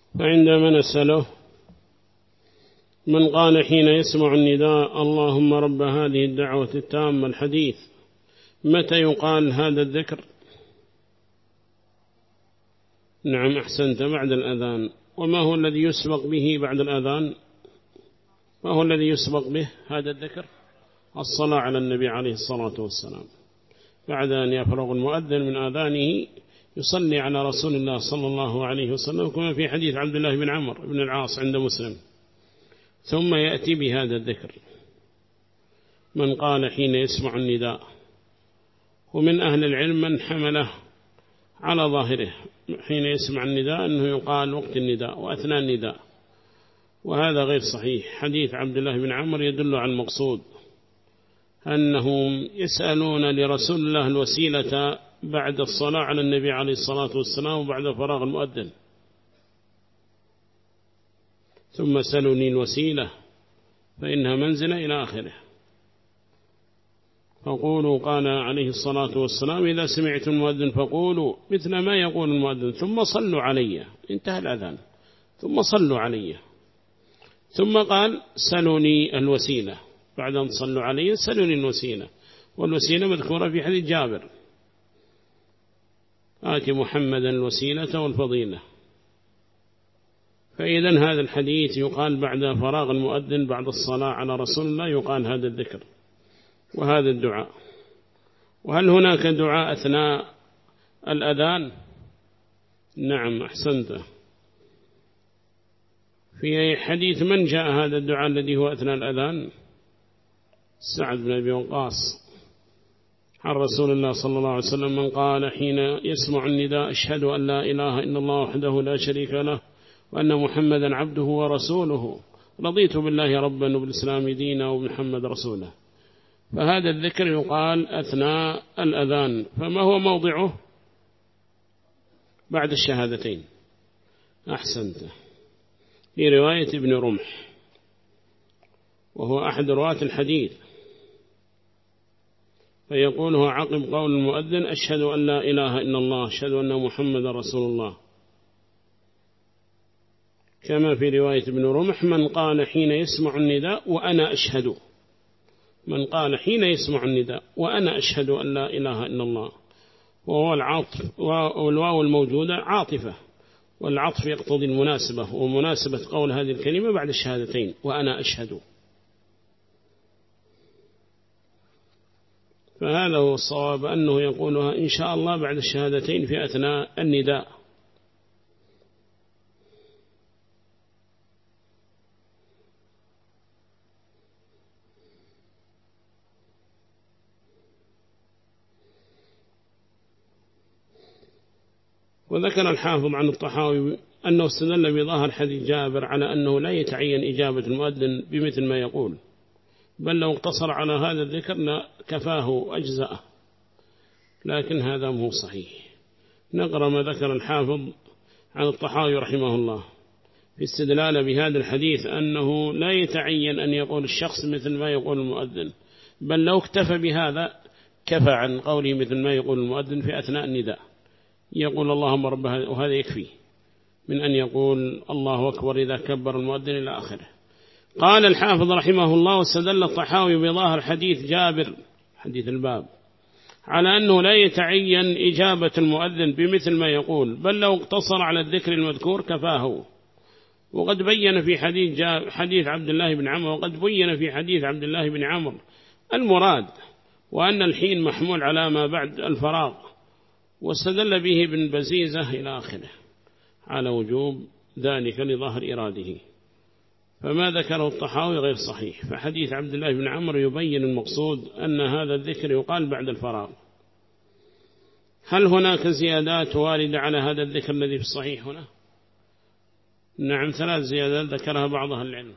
فعندما نسأله من قال حين يسمع النداء اللهم رب هذه الدعوة التامة الحديث متى يقال هذا الذكر؟ نعم أحسنت، بعد الأذان. وما هو الذي يسبق به بعد الأذان؟ ما هو الذي يسبق به هذا الذكر؟ الصلاة على النبي عليه الصلاة والسلام. بعد أن يفرغ المؤذن من آذانه يصلي على رسول الله صلى الله عليه وسلم كما في حديث عبد الله بن عمرو بن العاص عند مسلم، ثم يأتي بهذا الذكر من قال حين يسمع النداء. ومن أهل العلم من حمله على ظاهره حين يسمع النداء أنه يقال وقت النداء وأثناء النداء، وهذا غير صحيح. حديث عبد الله بن عمرو يدل على المقصود أنهم يسألون لرسول الله الوسيلة بعد الصلاة على النبي عليه الصلاة والسلام وبعد فراغ المؤذن، ثم سألوني الوسيلة فإنها منزلة إلى آخره. فقولوا قال عليه الصلاة والسلام إذا سمعتم المؤذن فقولوا مثل ما يقول المؤذن ثم صلوا علي، انتهى الأذان، ثم صلوا علي. ثم قال سألوني الوسيلة، بعد أن صلوا علي سألوني الوسيلة، والوسيلة مذكورة في حديث جابر آتي محمدا الوسيلة والفضيلة. فإذا هذا الحديث يقال بعد فراغ المؤذن بعد الصلاة على رسول الله يقال هذا الذكر وهذا الدعاء. وهل هناك دعاء أثناء الأذان؟ نعم أحسنت. في حديث من جاء هذا الدعاء الذي هو أثناء الأذان؟ سعد بن أبي وقاص عن رسول الله صلى الله عليه وسلم من قال حين يسمع النداء أشهد أن لا إله إلا الله وحده لا شريك له وأن محمدا عبده ورسوله رضيت بالله ربا وبالإسلام دينا وبمحمد رسوله. فهذا الذكر يقال أثناء الأذان. فما هو موضعه؟ بعد الشهادتين. أحسنت. في رواية ابن رمح وهو أحد رواة الحديث، فيقوله عقب قول المؤذن أشهد أن لا إله إلا الله أشهد أن محمد رسول الله، كما في رواية ابن رمح من قال حين يسمع النداء وأنا أشهد، من قال حين يسمع النداء وأنا أشهد أن لا إله إلا الله، وهو العطف والواو الموجودة عاطفة، والعطف يقتضي المناسبة، ومناسبة قول هذه الكلمة بعد الشهادتين وأنا أشهد. فهذا هو الصواب أنه يقولها إن شاء الله بعد الشهادتين في أثناء النداء. وذكر الحافظ عن الطحاوي أنه استدل بظاهر حديث جابر على أنه لا يتعين إجابة المؤذن بمثل ما يقول، بل لو اقتصر على هذا الذكر كفاه أجزاءه، لكن هذا مو صحيح. نقرأ ما ذكر الحافظ عن الطحاوي رحمه الله في استدلال بهذا الحديث أنه لا يتعين أن يقول الشخص مثل ما يقول المؤذن، بل لو اكتفى بهذا كفى عن قوله مثل ما يقول المؤذن في أثناء النداء، يقول اللهم رب وهذا يكفي من أن يقول الله أكبر إذا كبر المؤذن إلى آخره. قال الحافظ رحمه الله واستدل الطحاوي بظاهر حديث جابر حديث الباب على أنه لا يتعين إجابة المؤذن بمثل ما يقول، بل لو اقتصر على الذكر المذكور كفاه. وقد بين في حديث عبد الله بن عمرو، وقد بين في حديث عبد الله بن عمرو المراد، وأن الحين محمول على ما بعد الفراغ، واستدل به ابن بزيزة إلى آخره على وجوب ذلك لظاهر إراده. فما ذكره الطحاوي غير صحيح. فحديث عبد الله بن عمرو يبين المقصود أن هذا الذكر يقال بعد الفراغ. هل هناك زيادات واردة على هذا الذكر الذي في الصحيح هنا؟ نعم 3 زيادات ذكرها بعضها العلم.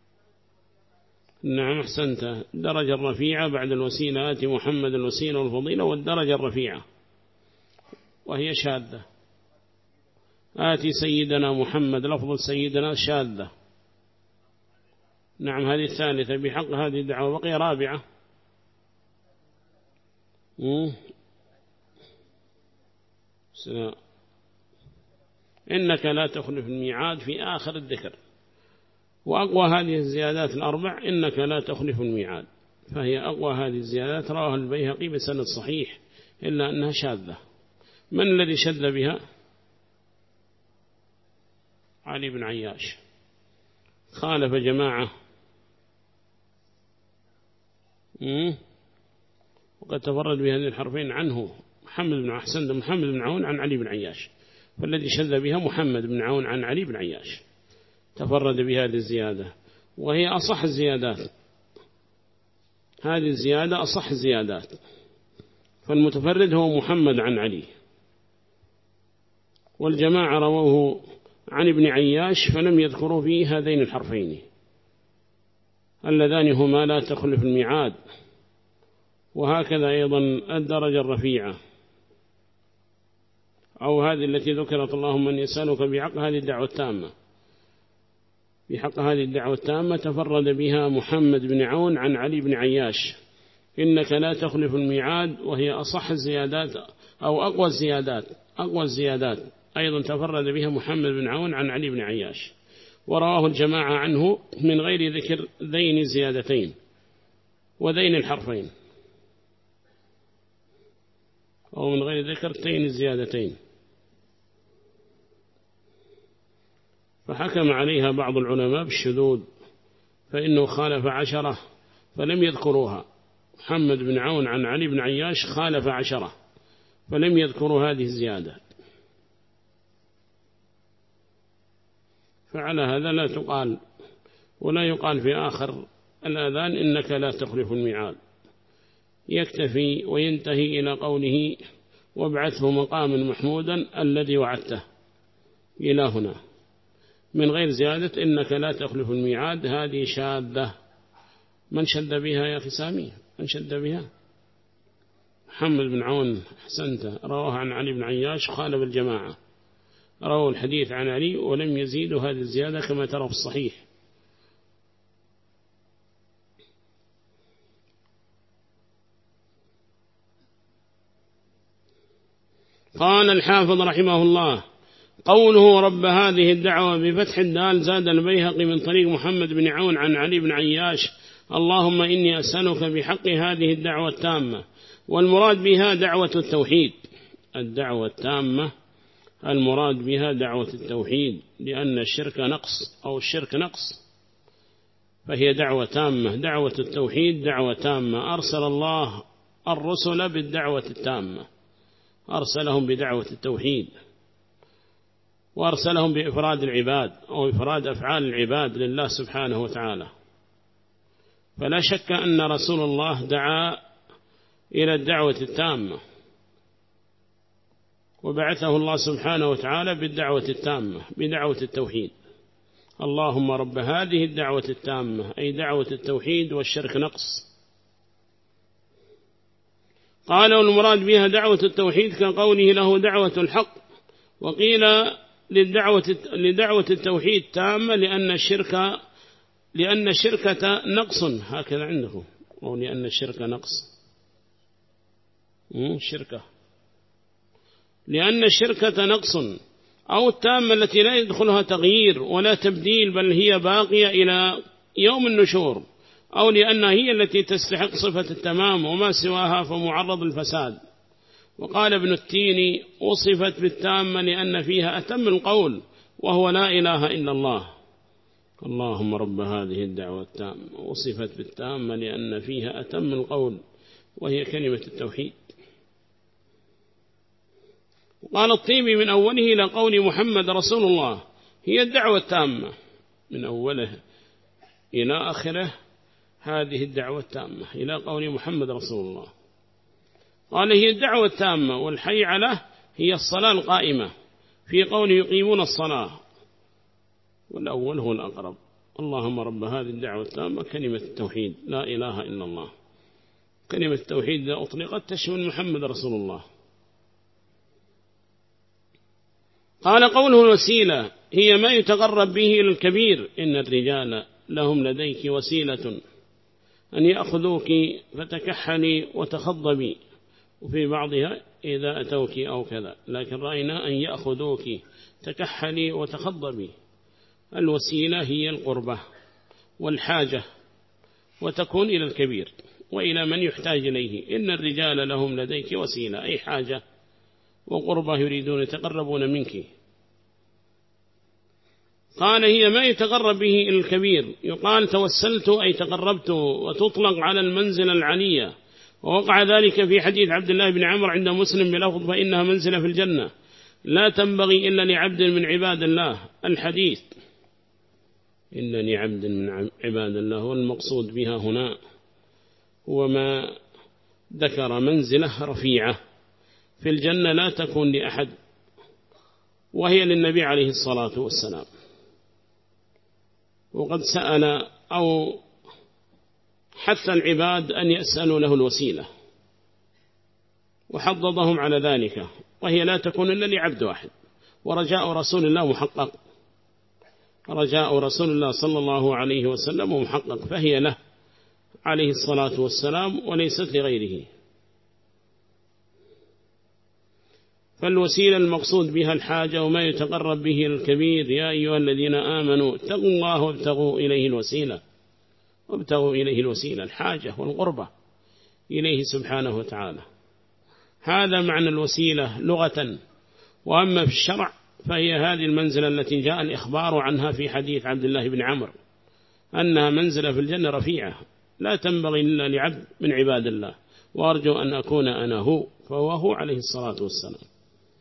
نعم أحسنت. الدرجة الرفيعة بعد الوسيلة آتي محمد الوسيلة والفضيلة، والدرجة الرفيعة وهي شاذة آتي سيدنا محمد لفظ سيدنا شاذة. نعم هذه الثالثة بحق هذه الدعوة. بقي رابعة إنك لا تخلف الميعاد في آخر الذكر. وأقوى هذه الزيادات الأربع إنك لا تخلف الميعاد، فهي أقوى هذه الزيادات. رواه البيهقي بسند صحيح إلا أنها شاذة. من الذي شذ بها؟ علي بن عياش، خالف جماعة، وقد تفرد بهذه الحرفين عنه محمد بن عون عن علي بن عياش، فالذي شذ بها محمد بن عون عن علي بن عياش، تفرد بهذه الزيادة، وهي أصح الزيادات. هذه الزيادة أصح الزيادات، فالمتفرد هو محمد عن علي، والجماعة رووه عن ابن عياش فلم يذكروا فيه هذين الحرفين اللذان هما لا تخلف الميعاد. وهكذا أيضا الدرجة الرفيعة، أو هذه التي ذكرت اللهم من يسألك بحق هذه الدعوة التامة، بحق هذه الدعوة التامة تفرد بها محمد بن عون عن علي بن عياش، إنك لا تخلف الميعاد، وهي أصح الزيادات أو أقوى الزيادات أيضا تفرد بها محمد بن عون عن علي بن عياش. ورواه الجماعة عنه من غير ذكر ذين الزيادتين وذين الحرفين، أو من غير ذكر ذين الزيادتين، فحكم عليها بعض العلماء بالشذوذ، فإنه خالف 10 فلم يذكروها. محمد بن عون عن علي بن عياش خالف 10 فلم يذكروا هذه الزيادة، فعلى هذا لا تقال ولا يقال في آخر الأذان إنك لا تخلف الميعاد، يكتفي وينتهي إلى قوله وابعثه مقاما محمودا الذي وعدته إلى هنا، من غير زيادة إنك لا تخلف الميعاد. هذه شاذة. من شد بها يا أخي سامي؟ من شد بها؟ محمد بن عون، أحسنت، رواه عن علي بن عياش، خالف الجماعة، رواه الحديث عن علي ولم يزيدوا هذه الزيادة كما ترى في الصحيح. قال الحافظ رحمه الله: قوله رب هذه الدعوة بفتح الدال زاد البيهقي من طريق محمد بن عون عن علي بن عياش: اللهم إني أسألك بحق هذه الدعوة التامة. والمراد بها دعوة التوحيد، الدعوة التامة المراد بها دعوة التوحيد، لأن الشرك نقص أو الشرك نقص، فهي دعوة تامة. دعوة التوحيد دعوة تامة. أرسل الله الرسل بالدعوة التامة، أرسلهم بدعوة التوحيد، وأرسلهم بإفراد العباد أو إفراد أفعال العباد لله سبحانه وتعالى. فلا شك أن رسول الله دعا إلى الدعوة التامة، وبعثه الله سبحانه وتعالى بالدعوة التامة بدعوة التوحيد. اللهم رب هذه الدعوة التامة، أي دعوة التوحيد والشرك نقص. قال والمراد بها دعوة التوحيد كقوله له دعوة الحق. وقيل لدعوة التوحيد تامة لأن الشركة نقص، هكذا عندكم، أو لأن الشركة نقص، لأن الشركة نقص، أو التامة التي لا يدخلها تغيير ولا تبديل بل هي باقية إلى يوم النشور، أو لأنها هي التي تستحق صفة التمام وما سواها فمعرض الفساد. وقال ابن التيني: وصفت بالتامة لأن فيها أتم القول وهو لا إله إلا الله. اللهم رب هذه الدعوة التامة، وصفت بالتامة لأن فيها أتم القول وهي كلمة التوحيد. قال الطيبي: من أوله إلى قول محمد رسول الله هي الدعوة التامة، من أوله إلى آخره هذه الدعوة التامة إلى قول محمد رسول الله. قال هي الدعوة التامة، والحي عليه هي الصلاة القائمة، في قول يقيمون الصلاة، والأول هو الأقرب. اللهم رب هذه الدعوة التامة كلمة التوحيد لا إله إلا الله. كلمة التوحيد إذا أطلقت تشمل محمد رسول الله. قال قوله الوسيلة هي ما يتقرب به إلى الكبير، إن الرجال لهم لديك وسيلة أن يأخذوك فتكحلي وتخضبي وفي بعضها إذا أتوك أو كذا، لكن رأينا أن يأخذوك تكحلي وتخضبي. الوسيلة هي القربة والحاجة، وتكون إلى الكبير وإلى من يحتاج إليه. إن الرجال لهم لديك وسيلة، أي حاجة وقربة يريدون يتقربون منك. قال هي ما يتقرب به إلى الكبير. يقال توسلت أي تقربت، وتطلق على المنزل العلية. ووقع ذلك في حديث عبد الله بن عمرو عند مسلم بلفظ فإنها منزلة في الجنة لا تنبغي إلا لعبد من عباد الله. الحديث إلا لعبد من عباد الله، والمقصود بها هنا هو ما ذكر منزلة رفيعة في الجنة لا تكون لأحد، وهي للنبي عليه الصلاة والسلام. وقد سأل أو حث العباد أن يسألوا له الوسيلة، وحضضهم على ذلك، وهي لا تكون إلا لعبد واحد. ورجاء رسول الله محقق، رجاء رسول الله صلى الله عليه وسلم محقق، فهي له عليه الصلاة والسلام وليست لغيره. فالوسيلة المقصود بها الحاجة وما يتقرب به الكبير. يا أيها الذين آمنوا اتقوا الله وابتغوا إليه الوسيلة، وابتغوا إليه الوسيلة، الحاجة والقربة إليه سبحانه وتعالى. هذا معنى الوسيلة لغة. وأما في الشرع فهي هذه المنزلة التي جاء الإخبار عنها في حديث عبد الله بن عمرو أنها منزلة في الجنة رفيعة لا تنبغي إلا لعبد من عباد الله، وأرجو أن أكون أنا هو، فهو هو عليه الصلاة والسلام.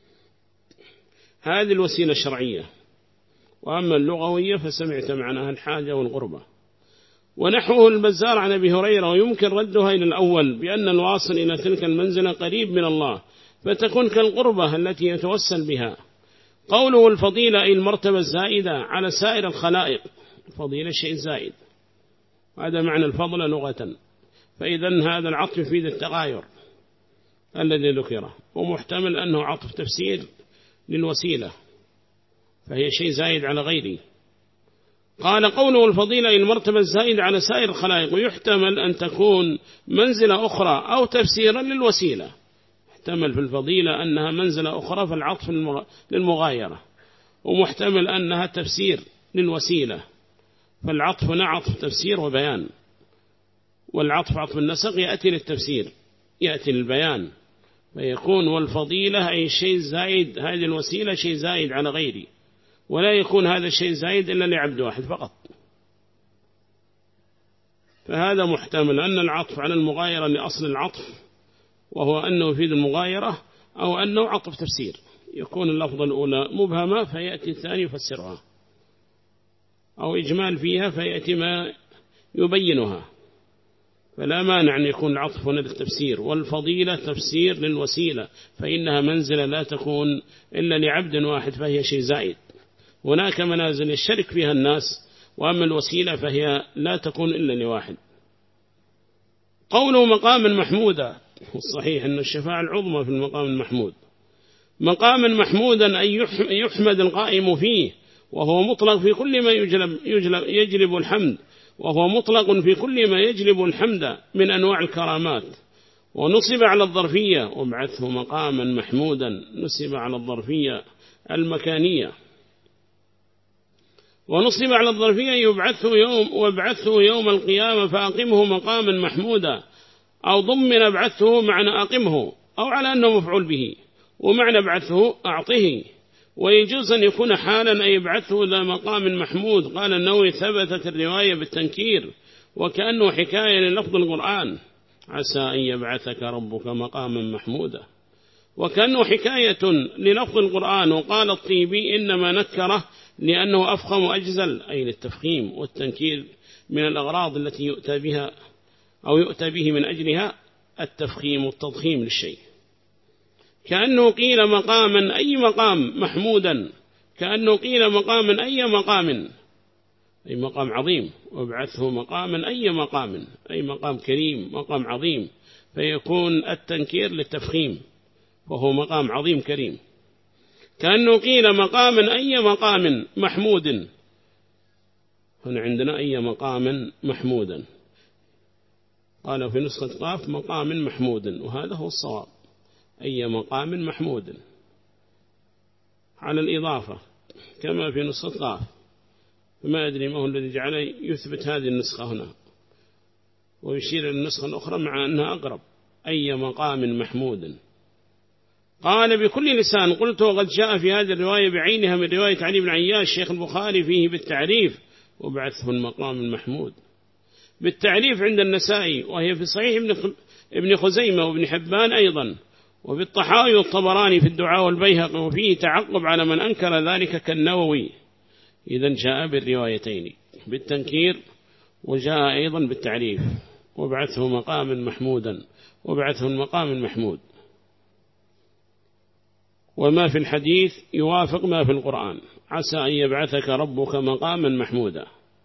هذه الوسيلة الشرعية. وأما اللغوية فسمعت معناها الحاجة والقربة. ونحوه البزار عن أبي هريرة، ويمكن ردها إلى الأول بأن الواصل إلى تلك المنزلة قريب من الله، فتكون كالقربة التي يتوسل بها. قوله الفضيلة أي المرتبة الزائدة على سائر الخلائق، فضيلة شيء زائد، هذا معنى الفضل لغة. فإذن هذا العطف يفيد التغاير الذي ذكره، ومحتمل أنه عطف تفسير للوسيلة، فهي شيء زائد على غيره. قال قوله الفضيلة المرتبة الزائدة على سائر الخلائق، ويحتمل أن تكون منزلة أخرى أو تفسيرا للوسيلة. يحتمل في الفضيلة أنها منزلة أخرى فالعطف للمغايرة، ومحتمل أنها تفسير للوسيلة، فالعطف هنا عطف تفسير وبيان، والعطف عطف النسق يأتي للتفسير يأتي للبيان، فيكون والفضيلة أي شيء زائد، هذه الوسيلة شيء زائد على غيري، ولا يكون هذا الشيء زائد إلا لعبد واحد فقط. فهذا محتمل أن العطف على المغايرة لأصل العطف، وهو أنه يفيد المغايرة، أو أنه عطف تفسير، يكون اللفظة الأولى مبهمة فيأتي الثاني يفسرها، أو إجمال فيها فيأتي ما يبينها. فلا مانع أن يكون العطف هنا للتفسير، والفضيلة تفسير للوسيلة، فإنها منزلة لا تكون إلا لعبد واحد فهي شيء زائد. هناك منازل يشترك فيها الناس، وأما الوسيلة فهي لا تكون إلا لواحد. قوله مقاما محمودا، والصحيح أن الشفاعة العظمى في المقام المحمود. مقاما محمودا أي يحمد القائم فيه، وهو مطلق في كل ما يجلب الحمد، وهو مطلق في كل ما يجلب الحمد من أنواع الكرامات. ونصب على الظرفية، وابعثه مقاما محمودا، نصب على الظرفية المكانية، ونصب على الظرفية وابعثه يوم القيامة فأقمه مقاما محمودا، أو ضمن ابعثه معنى أقمه، أو على أنه مفعول به، ومعنى ابعثه أعطه. ويجوز أن يكون حالا أي ابعثه ذا مقام محمود. قال النووي ثبتت الرواية بالتنكير، وكأنه حكاية للفظ القرآن عسى أن يبعثك ربك مقاما محمودا، وكأنه حكاية للفظ القرآن. وقال الطيبي إنما نكره لأنه أفخم أجزل، أي للتفخيم والتنكير من الأغراض التي يؤتى بها أو يؤتى به من أجلها التفخيم والتضخيم للشيء. كأنه قيل مقاما أي مقام محمودا، كأنه قيل مقاما أي مقام، أي مقام عظيم، وابعثه مقاما أي مقام، أي مقام كريم مقام عظيم، فيكون التنكير للتفخيم، وهو مقام عظيم كريم. كأنه قيل مقاما أي مقام محمود، هنا عندنا أي مقام محمودا، قال في نسخة قاف مقام محمود، وهذا هو الصواب. أي مقام محمود على الإضافة كما في نسخة قاف، فما أدري ما هو الذي جعل يثبت هذه النسخة هنا ويشير إلى النسخة الأخرى مع أنها أقرب. أي مقام محمود. قال بكل لسان. قلت وقد جاء في هذه الرواية بعينها من رواية علي بن عياش شيخ البخاري فيه بالتعريف وبعثه المقام المحمود بالتعريف عند النسائي، وهي في صحيح ابن خزيمة وابن حبان أيضا، وبالطحاوي والطبراني في الدعاء والبيهقي، وفيه تعقب على من أنكر ذلك كالنووي. إذن جاء بالروايتين بالتنكير وجاء أيضا بالتعريف وبعثه مقام محمودا وبعثه المقام المحمود. وما في الحديث يوافق ما في القرآن، عسى أن يبعثك ربك مقاما محمودا.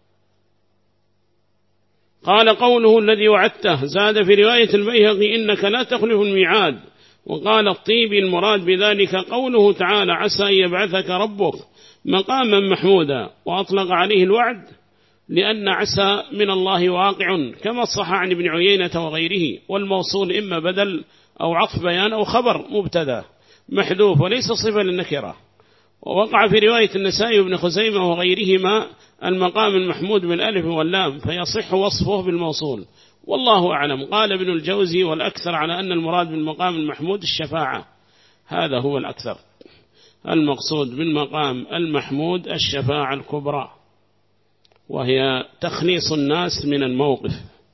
قال قوله الذي وعدته زاد في رواية البيهقي إنك لا تخلف الميعاد. وقال الطيبي المراد بذلك قوله تعالى عسى أن يبعثك ربك مقاما محمودا، وأطلق عليه الوعد لأن عسى من الله واقع كما صح عن ابن عيينة وغيره، والموصول إما بدل أو عطف بيان أو خبر مبتدا محذوف وليس صفة للنكرة. ووقع في رواية النسائي وابن خزيمة وغيرهما المقام المحمود بالألف واللام فيصح وصفه بالموصول، والله أعلم. قال ابن الجوزي والأكثر على أن المراد بالمقام المحمود الشفاعة، هذا هو الأكثر، المقصود بالمقام المحمود الشفاعة الكبرى، وهي تخليص الناس من الموقف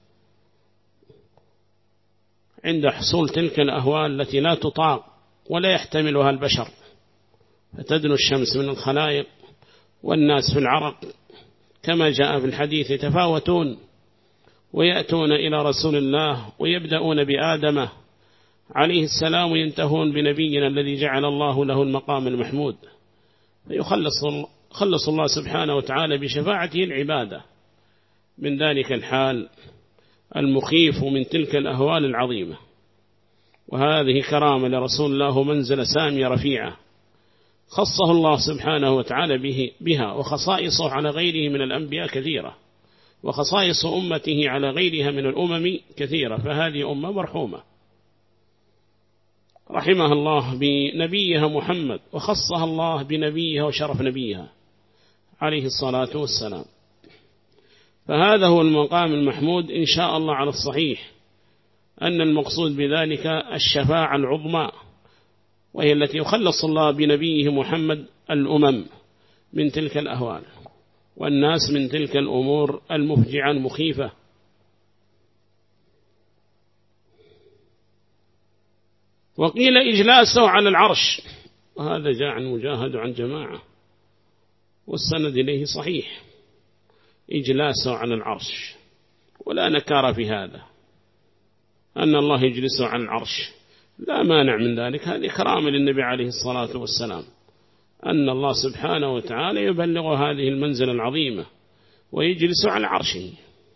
عند حصول تلك الأهوال التي لا تطاق ولا يحتملها البشر، فتدنو الشمس من الخلائق والناس في العرق كما جاء في الحديث يتفاوتون ويأتون إلى رسول الله ويبدأون بآدم عليه السلام وينتهون بنبينا الذي جعل الله له المقام المحمود، فيخلص الله سبحانه وتعالى بشفاعته العبادة من ذلك الحال المخيف من تلك الأهوال العظيمة. وهذه كرامة لرسول الله منزل سامية رفيعة خصه الله سبحانه وتعالى بها، وخصائصه على غيره من الأنبياء كثيرة، وخصائص أمته على غيرها من الأمم كثيرة، فهذه أمة مرحومة رحمها الله بنبيها محمد، وخصها الله بنبيها وشرف نبيها عليه الصلاة والسلام. فهذا هو المقام المحمود إن شاء الله على الصحيح، أن المقصود بذلك الشفاعة العظمى، وهي التي يخلص الله بنبيه محمد الأمم من تلك الأهوال والناس من تلك الأمور المفجعة المخيفة. وقيل إجلاسه على العرش، وهذا جاء عن مجاهد عن جماعة والسند إليه صحيح، إجلاسه على العرش، ولا نكار في هذا أن الله يجلسه على العرش، لا مانع من ذلك، هذه كرامة للنبي عليه الصلاة والسلام، أن الله سبحانه وتعالى يبلغ هذه المنزلة العظيمة ويجلس على عرشه.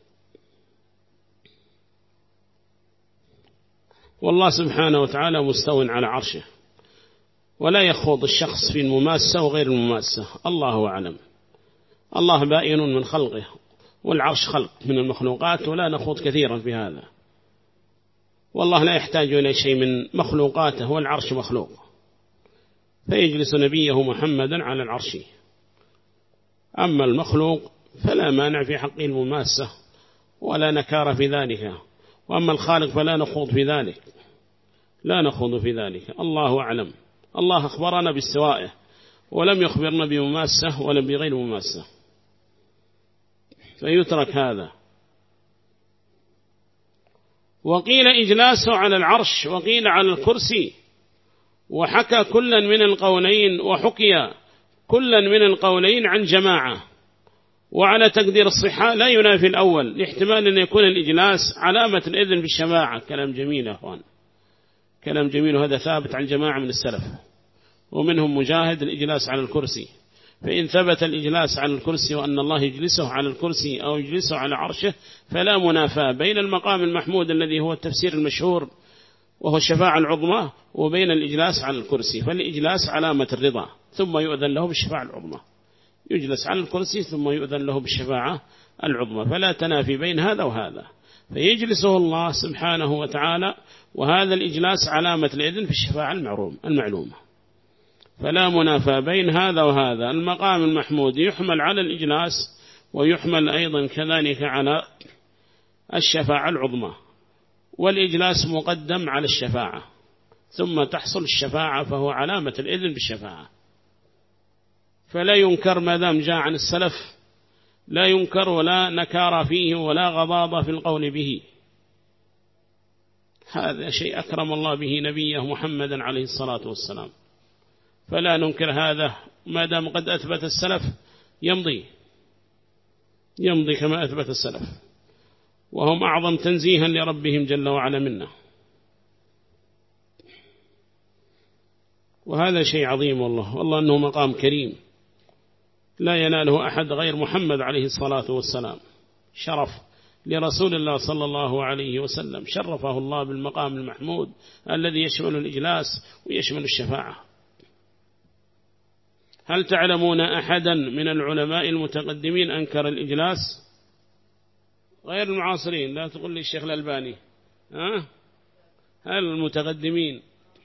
والله سبحانه وتعالى مستو على عرشه، ولا يخوض الشخص في المماسة وغير المماسة، الله أعلم. الله بائن من خلقه، والعرش خلق من المخلوقات، ولا نخوض كثيرا في هذا، والله لا يحتاج إلى شيء من مخلوقاته، والعرش مخلوق، فيجلس نبيه محمدا على العرش. أما المخلوق فلا مانع في حقه المماسة ولا نكار في ذلك، وأما الخالق فلا نخوض في ذلك، لا نخوض في ذلك، الله أعلم. الله أخبرنا باستوائه ولم يخبرنا بمماسة ولا بغير مماسة، فيترك هذا. وقيل إجلاسه على العرش، وقيل على الكرسي، وحكى كلا من القولين، وحكي كلا من القولين عن جماعة، وعلى تقدير الصحة لا ينافي الأول، لاحتمال أن يكون الإجلاس علامة الإذن بالشفاعة. كلام جميل يا أخوان، كلام جميل، وهذا ثابت عن جماعة من السلف، ومنهم مجاهد الإجلاس على الكرسي. فإن ثبت الإجلاس على الكرسي وأن الله يجلسه على الكرسي أو يجلسه على عرشه، فلا منافاة بين المقام المحمود الذي هو التفسير المشهور وهو الشفاعة العظمى، وبين الإجلاس على الكرسي. فالإجلاس علامة الرضا، ثم يؤذن له بالشفاعة العظمى، يجلس على الكرسي ثم يؤذن له بالشفاعة العظمى، فلا تنافي بين هذا وهذا. فيجلسه الله سبحانه وتعالى، وهذا الإجلاس علامة الإذن في الشفاعة المعلومة. فلا منافى بين هذا وهذا. المقام المحمود يحمل على الإجلاس، ويحمل أيضا كذلك على الشفاعة العظمى، والإجلاس مقدم على الشفاعة، ثم تحصل الشفاعة، فهو علامة الإذن بالشفاعة. فلا ينكر ما دام جاء عن السلف، لا ينكر ولا نكار فيه ولا غضاضة في القول به. هذا شيء أكرم الله به نبيه محمدا عليه الصلاة والسلام، فلا ننكر هذا ما دام قد أثبت السلف، يمضي كما أثبت السلف، وهم أعظم تنزيها لربهم جل وعلا منه. وهذا شيء عظيم والله أنه مقام كريم لا يناله أحد غير محمد عليه الصلاة والسلام. شرف لرسول الله صلى الله عليه وسلم، شرفه الله بالمقام المحمود الذي يشمل الإجلاس ويشمل الشفاعة. هل تعلمون أحدا من العلماء المتقدمين أنكر الإجلاس؟ غير المعاصرين، لا تقول لي الشيخ الألباني، هل المتقدمين؟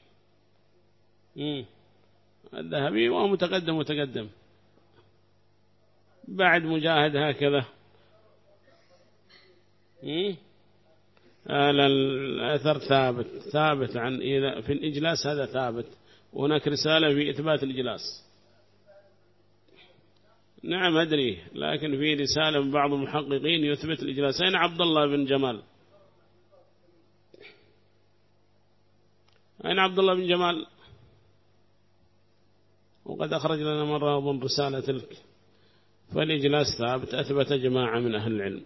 الذهبي وهو متقدم بعد مجاهد هكذا. الأثر ثابت عن في الإجلاس، هذا ثابت، وهناك رسالة في إثبات الإجلاس. نعم أدري، لكن في رسالة من بعض المحققين يثبت الإجلاس. أين عبد الله بن جمال؟ أين عبد الله بن جمال؟ وقد أخرج لنا مرة أظن رسالة تلك. فالإجلاس ثابت، أثبت جماعة من أهل العلم،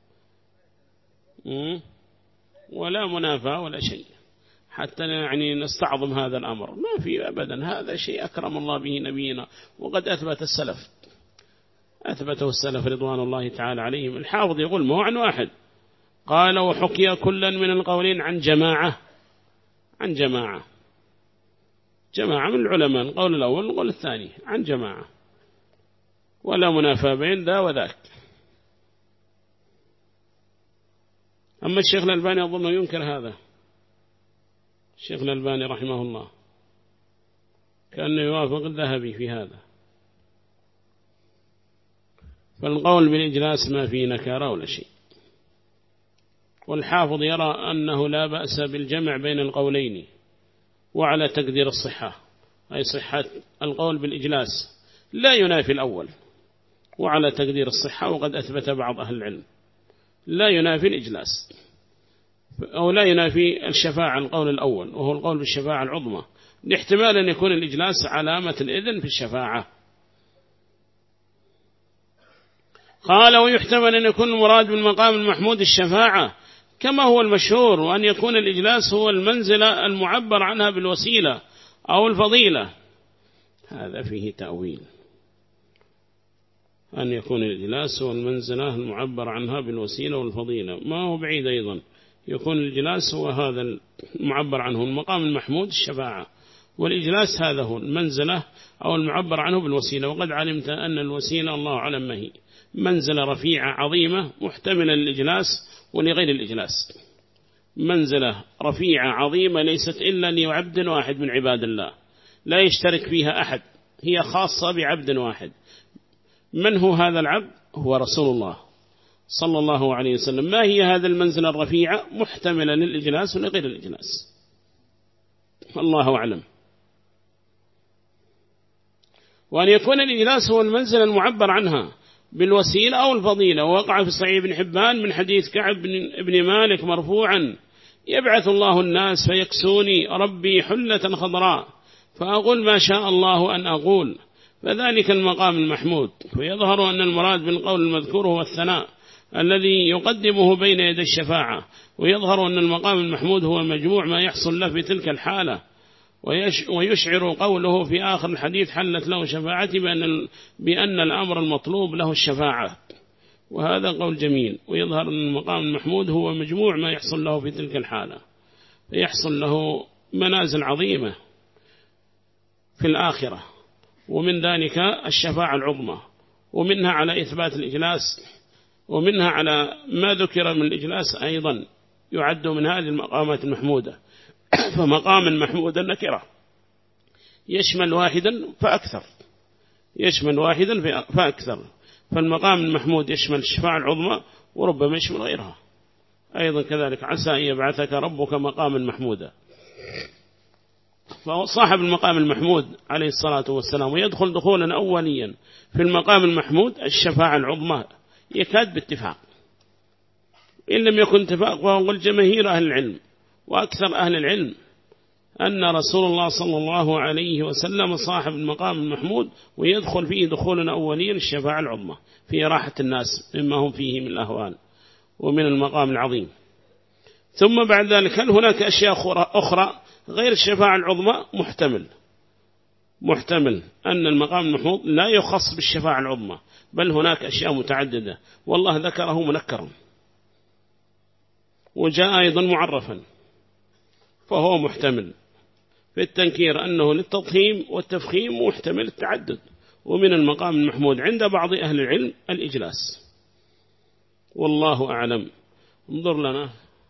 ولا منافاة ولا شيء، حتى يعني نستعظم هذا الأمر، ما في أبدا. هذا شيء أكرم الله به نبينا، وقد أثبت السلف، أثبته السلف رضوان الله تعالى عليهم. الحافظ يقول ما هو عن واحد، قال وحكي كلا من القولين عن جماعة من العلماء، القول الأول والقول الثاني عن جماعة، ولا منافى بين ذا وذاك. أما الشيخ الألباني أظن ينكر هذا، الشيخ الألباني رحمه الله كأنه يوافق الذهبي في هذا. فالقول بالإجلاس ما فيه نكارة ولا شيء. والحافظ يرى أنه لا بأس بالجمع بين القولين، وعلى تقدير الصحة، أي صحة القول بالإجلاس لا ينافي الأول، وعلى تقدير الصحة. وقد أثبت بعض أهل العلم لا ينافي الإجلاس، أو لا ينافي الشفاعة القول الأول، وهو القول بالشفاعة العظمى، لاحتمال أن يكون الإجلاس علامة الإذن في الشفاعة. قال ويحتمل أن يكون المراد بالمقام المحمود الشفاعة كما هو المشهور، وأن يكون الإجلاس هو المنزلة المعبر عنها بالوسيلة أو الفضيلة. هذا فيه تأويل، أن يكون الإجلاس هو المنزلة المعبر عنها بالوسيلة والفضيلة. ما هو بعيد أيضا يكون الإجلاس هو هذا المعبر عنه المقام المحمود الشفاعة، والإجلاس هذا هو المنزلة أو المعبر عنه بالوسيلة. وقد علمت أن الوسيلة الله أعلم ما هي، منزلة رفيعة عظيمة محتملة للإجلاس ولغير الإجلاس، منزلة رفيعة عظيمة ليست إلا لعبد واحد من عباد الله، لا يشترك فيها أحد، هي خاصة بعبد واحد. من هو هذا العبد؟ هو رسول الله صلى الله عليه وسلم. ما هي هذا المنزلة الرفيعة؟ محتملة للإجلاس ولغير الإجلاس، الله أعلم. وأن يكون الإجلاس هو المنزلة المعبر عنها بالوسيلة أو الفضيلة. ووقع في صحيح ابن حبان من حديث كعب بن مالك مرفوعا: يبعث الله الناس فيكسوني ربي حلة خضراء فأقول ما شاء الله أن أقول، فذلك المقام المحمود. ويظهر أن المراد بالقول المذكور هو الثناء الذي يقدمه بين يدي الشفاعة، ويظهر أن المقام المحمود هو مجموع ما يحصل له في تلك الحالة. ويشعر قوله في آخر الحديث حلت له شفاعتي بأن الأمر المطلوب له الشفاعة، وهذا قول جميل. ويظهر أن المقام المحمود هو مجموع ما يحصل له في تلك الحالة، فيحصل له منازل عظيمة في الآخرة، ومن ذلك الشفاعة العظمى، ومنها على إثبات الإجلاس ومنها على ما ذكر من الإجلاس أيضا يعد من هذه المقامات المحمودة. فمقام محمود النكرة يشمل واحدا فأكثر، يشمل واحدا فأكثر. فالمقام المحمود يشمل الشفاعة العظمى وربما يشمل غيرها أيضا كذلك. عسى أن يبعثك ربك مقاما محمودا. فهو صاحب المقام المحمود عليه الصلاة والسلام، ويدخل دخولا أوليا في المقام المحمود الشفاعة العظمى يكاد باتفاق، إن لم يكن اتفاق وهو الجماهير أهل العلم وأكثر أهل العلم أن رسول الله صلى الله عليه وسلم صاحب المقام المحمود، ويدخل فيه دخولا أوليا الشفاعة العظمى في راحة الناس مما هم فيه من الأهوال ومن المقام العظيم. ثم بعد ذلك هل هناك أشياء أخرى غير الشفاعة العظمى؟ محتمل أن المقام المحمود لا يخص بالشفاعة العظمى، بل هناك أشياء متعددة والله ذكره منكرا وجاء أيضا معرفا، فهو محتمل في التنكير أنه للتضخيم والتفخيم، محتمل التعدد. ومن المقام المحمود عند بعض أهل العلم الإجلاس، والله أعلم. انظر لنا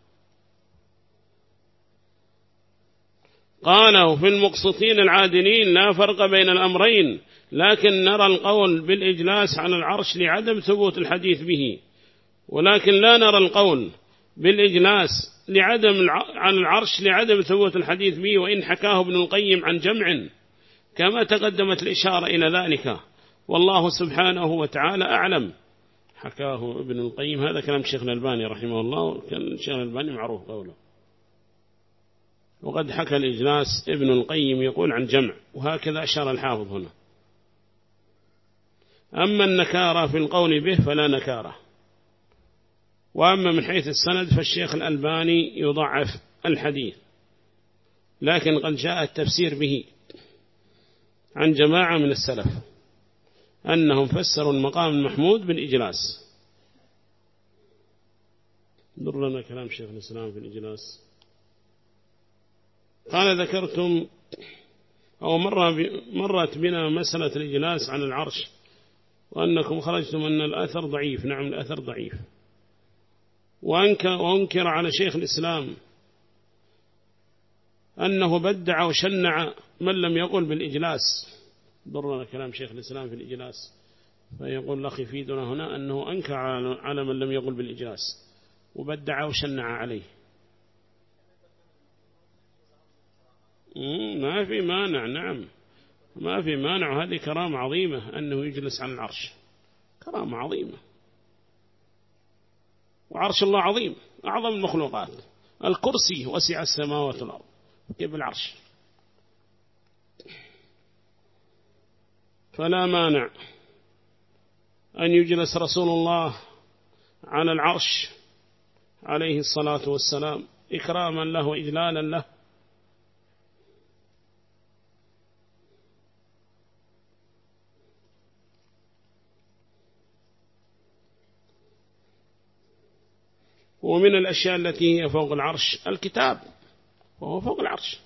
قالوا في المقسطين العادلين لا فرق بين الأمرين، لكن نرى القول بالإجلاس على العرش لعدم ثبوت الحديث به، ولكن لا نرى القول بالإجلاس على العرش لعدم ثبوت الحديث به، وإن حكاه ابن القيم عن جمع كما تقدمت الإشارة إلى ذلك، والله سبحانه وتعالى أعلم. حكاه ابن القيم، هذا كلام الشيخ الألباني رحمه الله، كان الشيخ الألباني معروف قوله. وقد حكى الإجلاس ابن القيم يقول عن جمع، وهكذا أشار الحافظ هنا. أما النكارة في القول به فلا نكارة. وأما من حيث السند فالشيخ الألباني يضعف الحديث، لكن قد جاء التفسير به عن جماعة من السلف أنهم فسروا المقام المحمود بالإجلاس. نظر لنا كلام شيخ الإسلام في الإجلاس. قال ذكرتم أو مرت بنا مسألة الإجلاس عن العرش، وأنكم خرجتم أن الأثر ضعيف. نعم الأثر ضعيف، وأنكر على شيخ الإسلام أنه بدع وشنع من لم يقل بالإجلاس. ضرنا كلام شيخ الإسلام في الإجلاس، فيقول الأخ يفيدنا هنا أنه أنكر على من لم يقل بالإجلاس وبدع وشنع عليه. ما في مانع، نعم ما في مانع، هذه كرامة عظيمة أنه يجلس على العرش، كرامة عظيمة. وعرش الله عظيم أعظم المخلوقات، الكرسي وسع السماوات والأرض، كيف العرش؟ فلا مانع أن يجلس رسول الله على العرش عليه الصلاة والسلام إكراما له وإجلالا له. ومن الأشياء التي هي فوق العرش الكتاب، وهو فوق العرش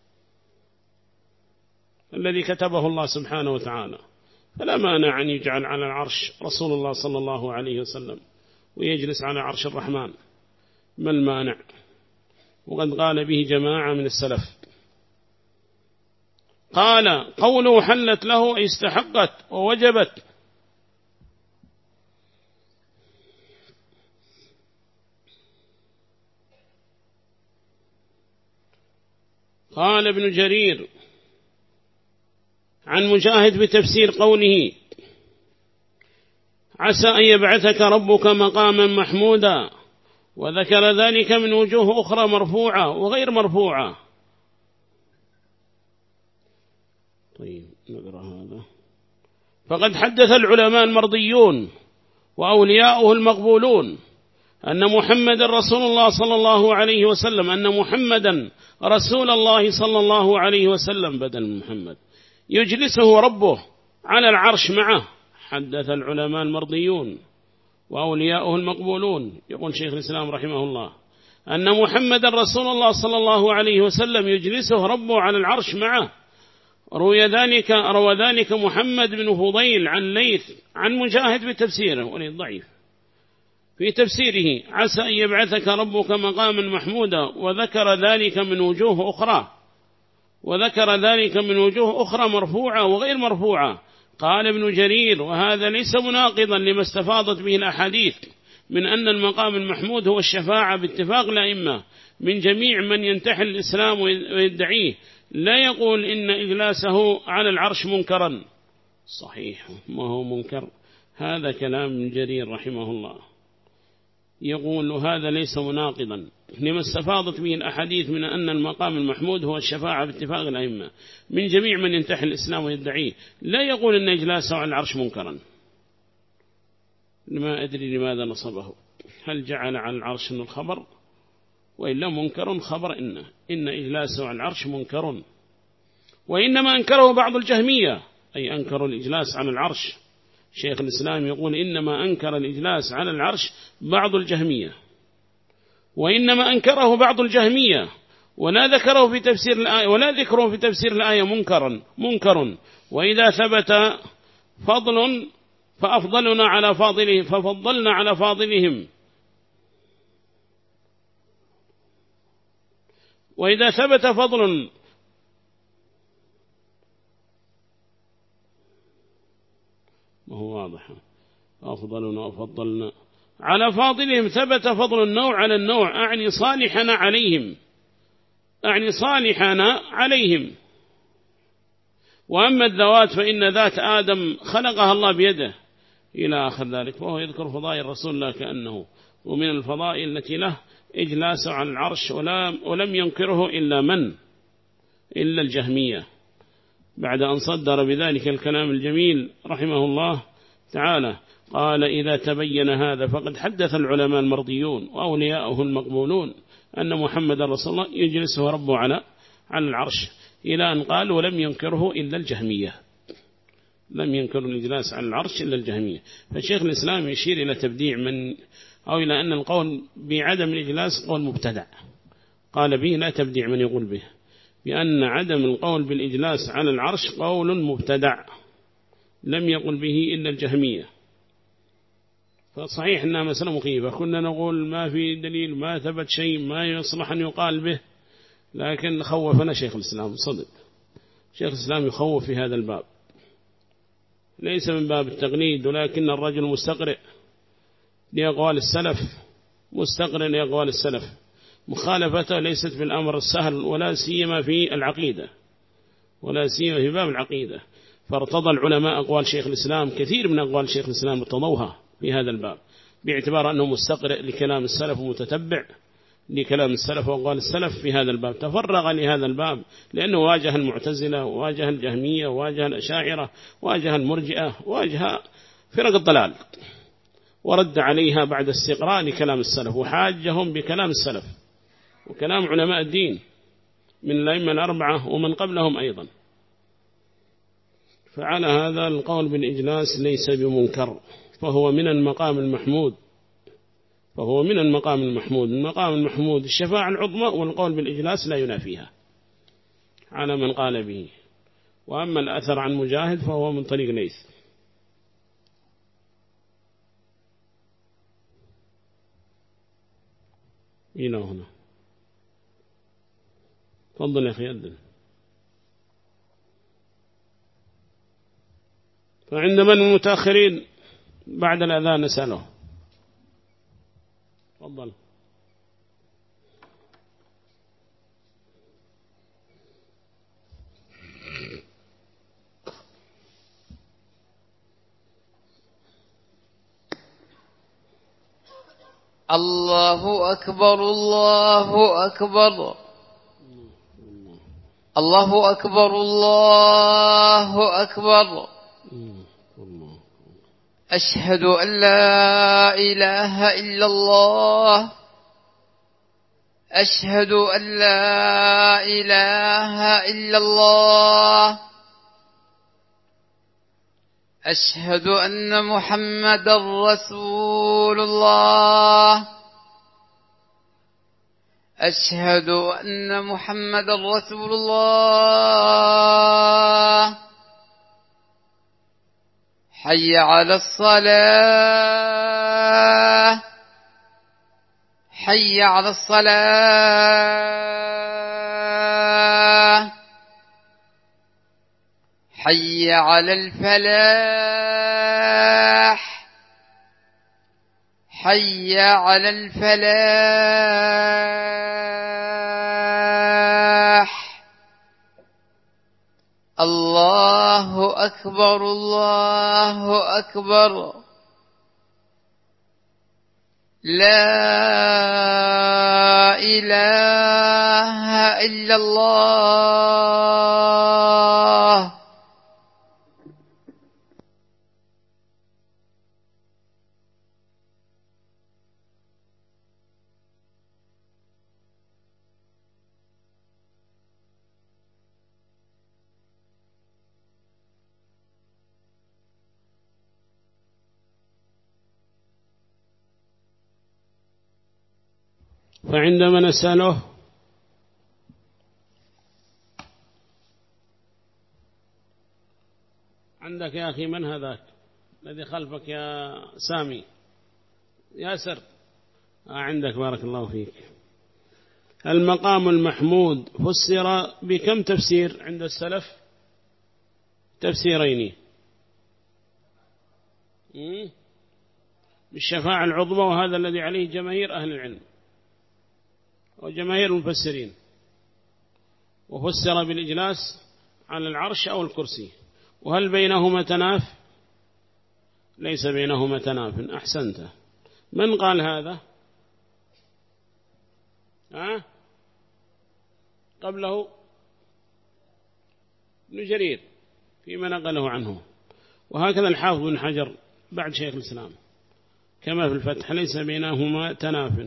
الذي كتبه الله سبحانه وتعالى، فلا مانع أن يجعل على العرش رسول الله صلى الله عليه وسلم ويجلس على عرش الرحمن، ما المانع؟ وقد قال به جماعة من السلف. قال قوله حلت له أي استحقت ووجبت. قال ابن جرير عن مجاهد بتفسير قوله عسى أن يبعثك ربك مقاما محمودا، وذكر ذلك من وجوه أخرى مرفوعة وغير مرفوعة. طيب نقرأ هذا. فقد حدث العلماء المرضيون وأولياؤه المقبولون أن محمد رسول الله صلى الله عليه وسلم، أن محمدا رسول الله صلى الله عليه وسلم بدل من محمد يجلسه ربه على العرش معه. حدث العلماء المرضيون وأولياؤه المقبولون، يقول شيخ الإسلام رحمه الله أن محمد رسول الله صلى الله عليه وسلم يجلسه ربه على العرش معه. روى ذلك محمد بن فضيل عن ليث عن مجاهد بتفسيره، وليه ضعيف. في تفسيره عسى أن يبعثك ربك مقاما محمودا وذكر ذلك من وجوه أخرى مرفوعة وغير مرفوعة. قال ابن جرير وهذا ليس مناقضا لما استفاضت به الأحاديث من أن المقام المحمود هو الشفاعة باتفاق الأئمة من جميع من ينتحل الإسلام ويدعيه، لا يقول إن إجلاسه على العرش منكرا. صحيح، ما هو منكر، هذا كلام ابن جرير رحمه الله، يقول هذا ليس مناقضا لما استفاضت به الأحاديث من أن المقام المحمود هو الشفاعة باتفاق الأئمة من جميع من ينتحل الإسلام ويدعيه، لا يقول إن إجلاسه على العرش منكرا. ما أدري لماذا نصبه، هل جعل على العرش من الخبر، وإلا منكر خبر إن إجلاسه على العرش منكر. وإنما أنكره بعض الجهمية، أي أنكروا الإجلاس على العرش. شيخ الإسلام يقول إنما أنكر الإجلاس على العرش بعض الجهمية، وإنما أنكره بعض الجهمية ولا ذكره في تفسير الآية ولا ذكره في تفسير الآية منكر. وإذا ثبت فضل فأفضلنا على فاضله ففضلنا على فاضلهم، وإذا ثبت فضل ما هو واضح أفضلنا وفضلنا على فاضلهم، ثبت فضل النوع على النوع، أعني صالحنا عليهم. وأما الذوات فإن ذات آدم خلقها الله بيده إلى آخر ذلك. فهو يذكر فضائل رسول الله كأنه، ومن الفضائل التي له إجلاسه على العرش، ولم ينكره إلا الجهمية، بعد أن صدر بذلك الكلام الجميل رحمه الله تعالى. قال إذا تبين هذا فقد حدث العلماء المرضيون وأولياؤه المقبولون أن محمد رسول الله يجلسه ربه على العرش، إلى أن قال ولم ينكره إلا الجهمية، لم ينكر الإجلاس على العرش إلا الجهمية. فشيخ الإسلام يشير إلى تبديع أو إلى أن القول بعدم الإجلاس قول مبتدع، قال به لا تبديع من يقول به، بأن عدم القول بالإجلاس على العرش قول مبتدع لم يقل به إلا الجهمية. فصحيح أنها مسألة مخيفة، كنا نقول ما في دليل، ما ثبت شيء، ما يصلح أن يقال به، لكن خوفنا شيخ الإسلام صدق. شيخ الإسلام يخوف في هذا الباب، ليس من باب التقليد، ولكن الرجل مستقرئ لأقوال السلف، مخالفته ليست بالأمر السهل، ولا سيما في العقيدة، ولا سيما في باب العقيدة. فارتضى العلماء أقوال شيخ الإسلام، كثير من أقوال شيخ الإسلام ارتضوها في هذا الباب، باعتبار أنه مستقرئ لكلام السلف ومتتبع لكلام السلف وأقوال السلف في هذا الباب. تفرغ لهذا الباب لأنه واجه المعتزلة، واجه الجهمية، واجه الأشاعرة، واجه المرجئة، واجه فرق الضلال، ورد عليها بعد استقراء لكلام السلف، وحاجهم بكلام السلف وكلام علماء الدين من الأئمة الأربعة ومن قبلهم أيضا. فعلى هذا القول بالإجلاس ليس بمنكر، فهو من المقام المحمود، المقام المحمود الشفاعة العظمى، والقول بالإجلاس لا ينافيها على من قال به. وأما الأثر عن مجاهد فهو من طريق ليث. إلى هنا، تفضل يا أخي أذن. فعند من المتأخرين بعد الأذان نسأله. تفضل. الله أكبر الله أكبر الله أكبر الله أكبر. أشهد أن لا إله إلا الله أشهد أن لا إله إلا الله أشهد أن محمدا رسول الله أشهد أن محمدا رسول الله. حي على الصلاة حي على الصلاة حي على الفلاح حي على الفلاح الله أكبر الله أكبر لا إله إلا الله. فعندما نسأله عندك يا أخي من هذاك الذي خلفك يا سامي ياسر عندك بارك الله فيك. المقام المحمود فسر بكم تفسير عند السلف؟ تفسيرين، بالشفاعة العظمى، وهذا الذي عليه جماهير أهل العلم وجماهير المفسرين، وفسر بالإجلاس على العرش أو الكرسي. وهل بينهما تناف؟ ليس بينهما تناف. أحسنت. من قال هذا؟ قبله ابن جرير فيما نقله عنه، وهكذا الحافظ بن حجر بعد شيخ الإسلام كما في الفتح ليس بينهما تناف،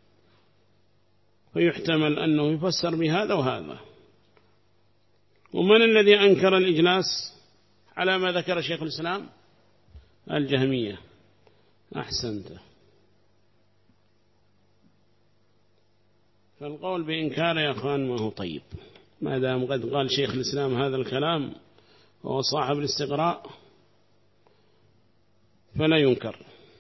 فيحتمل أنه يفسر بهذا وهذا. ومن الذي أنكر الإجلاس على ما ذكر شيخ الإسلام؟ الجهمية. أحسنت. فالقول بإنكار يا أخوان ما هو طيب، ما دام قد قال شيخ الإسلام هذا الكلام وهو صاحب الاستقراء فلا ينكر.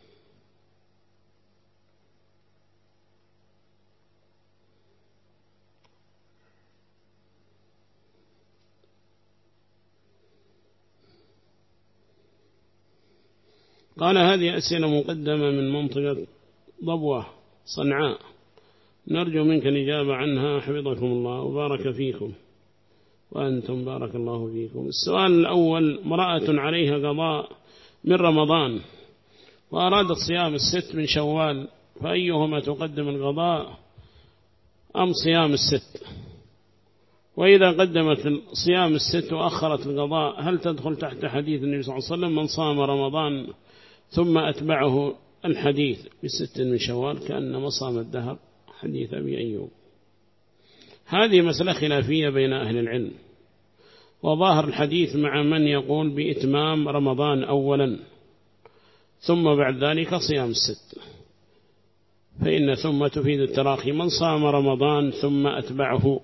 قال هذه أسئلة مقدمة من منطقة ضبوة صنعاء، نرجو منك الإجابة عنها حفظكم الله وبارك فيكم وأنتم بارك الله فيكم. السؤال الأول: امرأة عليها قضاء من رمضان وأرادت صيام 6 من شوال، فأيهما تقدم القضاء أم صيام 6؟ وإذا قدمت صيام 6 وأخرت القضاء هل تدخل تحت حديث النبي صلى الله عليه وسلم من صام رمضان ثم أتبعه الحديث ب6 من شوال كأنما صام الدهر، حديث أبي أيوب؟ هذه مسألة خلافية بين أهل العلم، وظاهر الحديث مع من يقول بإتمام رمضان أولا ثم بعد ذلك صيام 6، فإن ثم تفيد التراخي، من صام رمضان ثم أتبعه،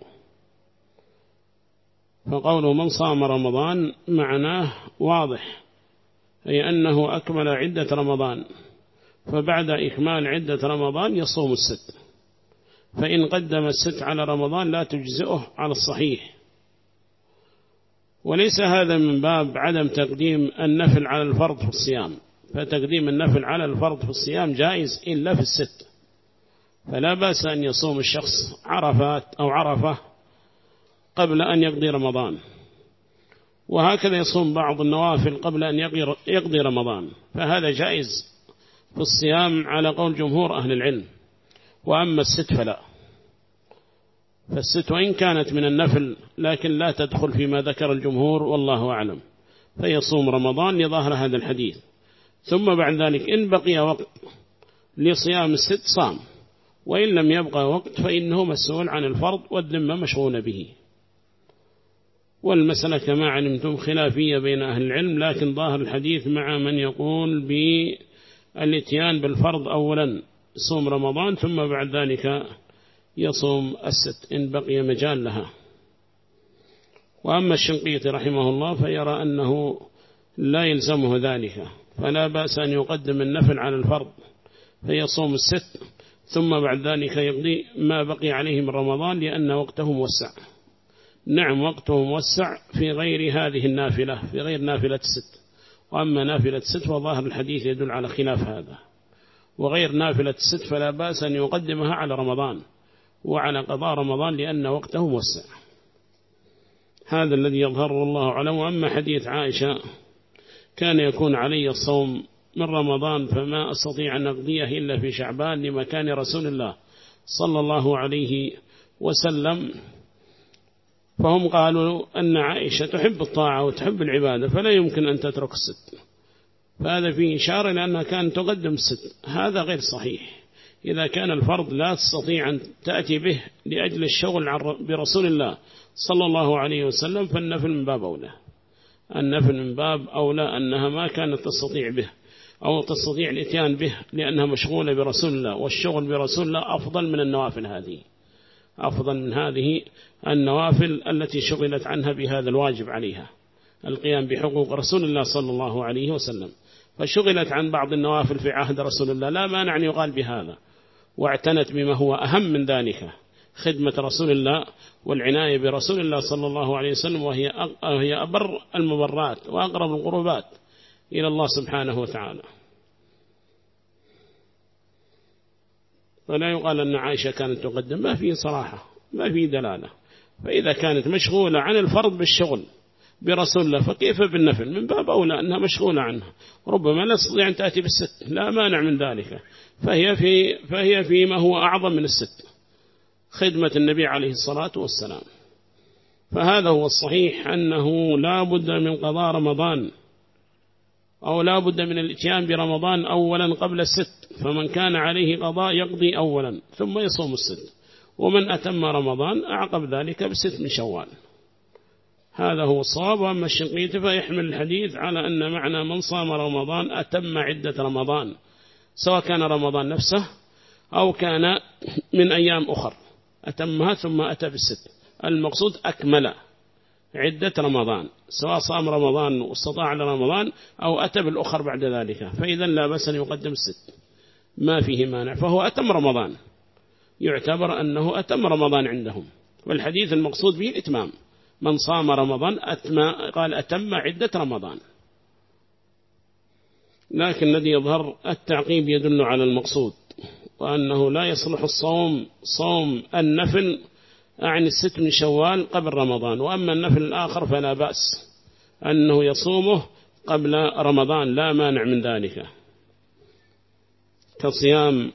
فقوله من صام رمضان معناه واضح، أي أنه أكمل عدة رمضان، فبعد إكمال عدة رمضان يصوم 6، فإن قدم 6 على رمضان لا تجزئه على الصحيح. وليس هذا من باب عدم تقديم النفل على الفرض في الصيام، فتقديم النفل على الفرض في الصيام جائز إلا في 6، فلا بأس أن يصوم الشخص عرفات أو عرفة قبل أن يقضي رمضان، وهكذا يصوم بعض النوافل قبل أن يقضي رمضان، فهذا جائز في الصيام على قول جمهور أهل العلم. وأما 6 فلا، فالست وإن كانت من النفل لكن لا تدخل فيما ذكر الجمهور والله أعلم، فيصوم رمضان لظهر هذا الحديث، ثم بعد ذلك إن بقي وقت لصيام 6 صام، وإن لم يبقى وقت فإنه مسؤول عن الفرض والذمة مشغول به. والمسألة كما علمتم خلافية بين أهل العلم، لكن ظاهر الحديث مع من يقول بالاتيان بالفرض أولا صوم رمضان ثم بعد ذلك يصوم 6 إن بقي مجال لها. وأما الشنقيطي رحمه الله فيرى أنه لا يلزمه ذلك، فلا بأس أن يقدم النفل على الفرض فيصوم 6 ثم بعد ذلك يقضي ما بقي عليه من رمضان لأن وقته موسع. نعم وقته موسع في غير هذه النافلة، في غير نافلة الست. وأما نافلة الست فظاهر الحديث يدل على خلاف هذا. وغير نافلة الست فلا بأس أن يقدمها على رمضان وعلى قضاء رمضان لأن وقته موسع. هذا الذي يظهر الله أعلم. وأما حديث عائشة كان يكون علي الصوم من رمضان فما أستطيع أن أقضيه إلا في شعبان لمكان رسول الله صلى الله عليه وسلم، فهم قالوا أن عائشة تحب الطاعة وتحب العبادة فلا يمكن أن تترك الست، فهذا فيه إشارة لأنها كانت تقدم الست. هذا غير صحيح. إذا كان الفرض لا تستطيع أن تأتي به لأجل الشغل برسول الله صلى الله عليه وسلم فالنفل من باب أولى. النفل من باب أولى أنها ما كانت تستطيع به أو تستطيع الاتيان به لأنها مشغولة برسول الله، والشغل برسول الله أفضل من النوافل هذه، أفضل من هذه النوافل التي شغلت عنها بهذا الواجب عليها القيام بحقوق رسول الله صلى الله عليه وسلم، فشغلت عن بعض النوافل في عهد رسول الله. لا مانع أن يقال بهذا، واعتنت بما هو أهم من ذلك خدمة رسول الله والعناية برسول الله صلى الله عليه وسلم، وهي أبر المبرات وأقرب القربات إلى الله سبحانه وتعالى. فلا يقال أن عائشة كانت تقدم، ما فيه صراحة، ما فيه دلالة. فإذا كانت مشغولة عن الفرض بالشغل برسول الله فكيف بالنفل؟ من باب أولى أنها مشغولة عنها، ربما لا تستطيع أن تأتي بالست، لا مانع من ذلك، فهي فيما هو أعظم من الست، خدمة النبي عليه الصلاة والسلام. فهذا هو الصحيح أنه لا بد من قضاء رمضان أو لا بد من الاتيان برمضان أولا قبل الست، فمن كان عليه قضاء يقضي أولا ثم يصوم الست، ومن أتم رمضان أعقب ذلك بست من شوال. هذا هو الصواب. وأما الشنقيطي فيحمل الحديث على أن معنى من صام رمضان أتم عدة رمضان، سواء كان رمضان نفسه أو كان من أيام أخر أتمها ثم أتى بالست، المقصود أكمل عدة رمضان، سواء صام رمضان واستطاع على رمضان أو أتى بالأخر بعد ذلك، فإذا لا بأس أن يقدم الست، ما فيه مانع، فهو أتم رمضان، يعتبر أنه أتم رمضان عندهم. والحديث المقصود به الإتمام، من صام رمضان قال أتم عدة رمضان. لكن الذي يظهر التعقيب يدل على المقصود، وأنه لا يصلح الصوم صوم النفل عن الست من شوال قبل رمضان، وأما النفل الآخر فلا بأس أنه يصومه قبل رمضان، لا مانع من ذلك، كصيام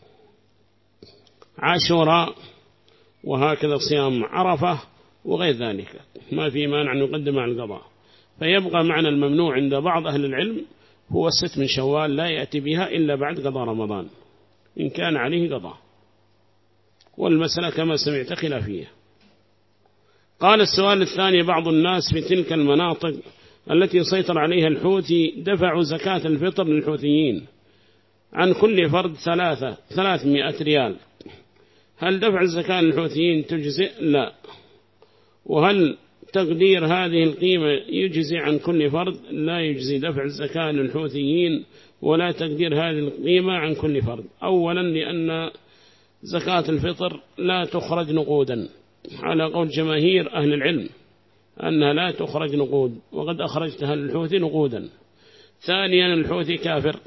عاشوراء وهكذا صيام عرفة وغير ذلك، ما في مانع أن يقدم على القضاء. فيبقى معنى الممنوع عند بعض أهل العلم هو الست من شوال لا يأتي بها إلا بعد قضاء رمضان إن كان عليه قضاء، والمسألة كما سمعت خلافية. قال السؤال الثاني: بعض الناس في تلك المناطق التي سيطر عليها الحوثي دفعوا زكاة الفطر للحوثيين عن كل فرد 300 ريال، هل دفع الزكاة للحوثيين تجزئ؟ لا. وهل تقدير هذه القيمة يجزي عن كل فرد؟ لا يجزي دفع الزكاة للحوثيين ولا تقدير هذه القيمة عن كل فرد. أولا لأن زكاة الفطر لا تخرج نقودا على قول جماهير أهل العلم أنها لا تخرج نقود، وقد أخرجتها للحوثي نقودا. ثانيا الحوثي كافر،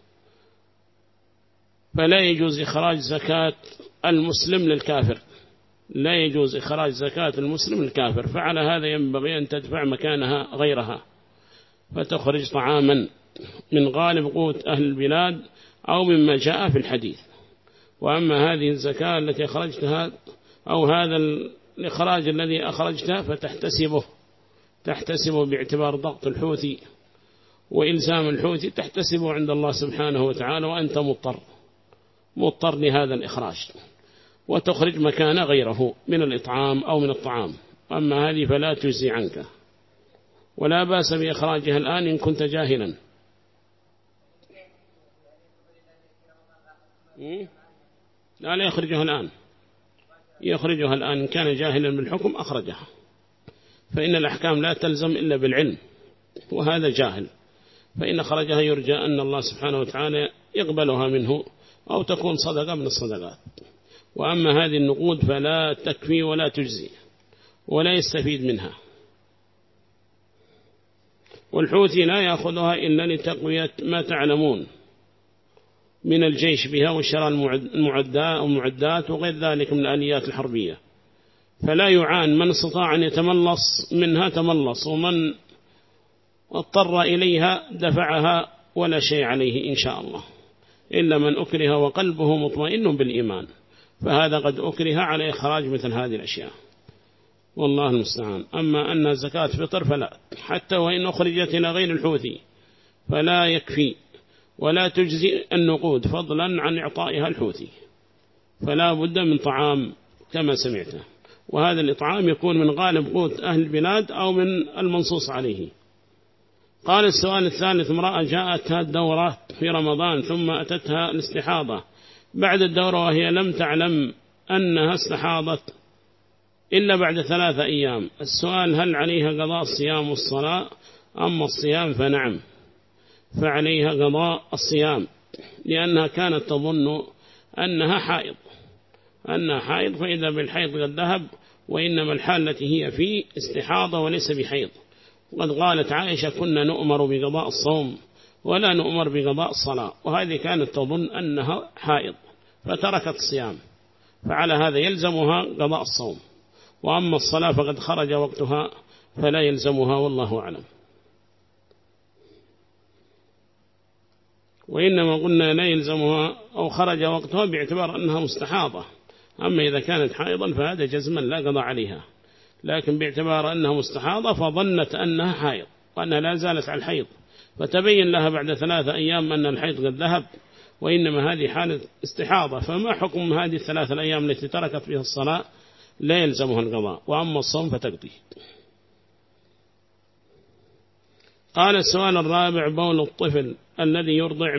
فلا يجوز إخراج زكاة المسلم للكافر، لا يجوز إخراج زكاة المسلم للكافر، فعلى هذا ينبغي أن تدفع مكانها غيرها، فتخرج طعاما من غالب قوت أهل البلاد أو مما جاء في الحديث. وأما هذه الزكاة التي أخرجتها أو هذا الإخراج الذي أخرجته تحتسبه باعتبار ضغط الحوثي وإلزام الحوثي، تحتسبه عند الله سبحانه وتعالى، وأنت مضطر لهذا الإخراج، وتخرج مكان غيره من الإطعام أو من الطعام. أما هذه فلا تجزي عنك، ولا بأس بإخراجها الآن إن كنت جاهلا. لا يخرجها الآن، يخرجها الآن إن كان جاهلا بالحكم أخرجها، فإن الأحكام لا تلزم إلا بالعلم، وهذا جاهل، فإن خرجها يرجى أن الله سبحانه وتعالى يقبلها منه أو تكون صدقة من الصدقات. وأما هذه النقود فلا تكفي ولا تجزي ولا يستفيد منها. والحوثي لا يأخذها إلا لتقوية ما تعلمون من الجيش بها وشراء المعدات وغير ذلك من الآليات الحربية، فلا يعان. من استطاع أن يتملص منها تملص، ومن اضطر إليها دفعها ولا شيء عليه إن شاء الله، إلا من أكره وقلبه مطمئن بالإيمان، فهذا قد أكره على إخراج مثل هذه الأشياء، والله المستعان. أما أن زكاة فطر فلا، حتى وإن أخرجت إلى غير الحوثي فلا يكفي ولا تجزي النقود، فضلا عن إعطائها الحوثي، فلا بد من طعام كما سمعته، وهذا الإطعام يكون من غالب قوت أهل البلاد أو من المنصوص عليه. قال السؤال الثالث: امرأة جاءتها الدورة في رمضان ثم أتتها الاستحاضة بعد الدورة وهي لم تعلم أنها استحاضت إلا بعد 3 أيام. السؤال: هل عليها قضاء الصيام والصلاة؟ أما الصيام فنعم، فعليها قضاء الصيام، لأنها كانت تظن أنها حائض، فإذا بالحيض قد ذهب، وإنما الحال التي هي في استحاضة وليس بحيض. وقد قالت عائشة: كنا نؤمر بقضاء الصوم ولا نؤمر بقضاء الصلاة، وهذه كانت تظن أنها حائض فتركت الصيام، فعلى هذا يلزمها قضاء الصوم. وأما الصلاة فقد خرج وقتها فلا يلزمها، والله أعلم. وإنما قلنا لا يلزمها أو خرج وقتها باعتبار أنها مستحاضة. أما إذا كانت حائضا فهذا جزما لا قضاء عليها، لكن باعتبار أنها مستحاضة فظنت أنها حائض وأنها لا زالت على الحيض، فتبين لها بعد 3 أيام أن الحيض قد ذهب، وإنما هذه حالة استحاضة، فما حكم هذه 3 الأيام التي تركت فيها الصلاة؟ لا يلزمها القضاء. وأما الصوم فتقضي. قال السؤال الرابع: بول الطفل الذي يرضع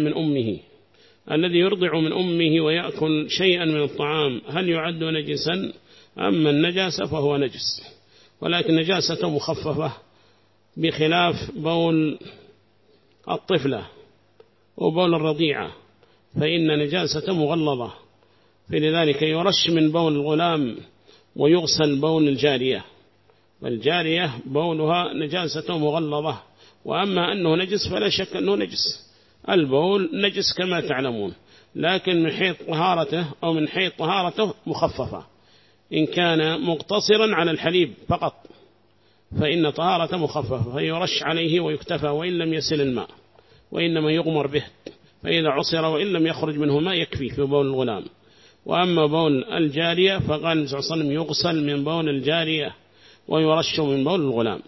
من أمه ويأكل شيئا من الطعام، هل يعد نجسا؟ أما النجاسة فهو نجس، ولكن نجاسة مخففة، بخلاف بول الطفلة وبول الرضيعة فإن نجاسة مغلظة، فلذلك يرش من بول الغلام ويغسل بول الجارية، والجارية بولها نجاسة مغلظة. وأما أنه نجس فلا شك أنه نجس، البول نجس كما تعلمون، لكن من حيث طهارته أو من حيث طهارته مخففة. إن كان مقتصرا على الحليب فقط فإن طهارته مخففة، فيرش عليه ويكتفى وإن لم يسل الماء، وإنما يغمر به، فإذا عصر وإن لم يخرج منه ماء يكفي في بول الغلام. وأما بول الجارية فقال النبي صلى الله عليه وسلم: يغسل من بول الجارية ويرش من بول الغلام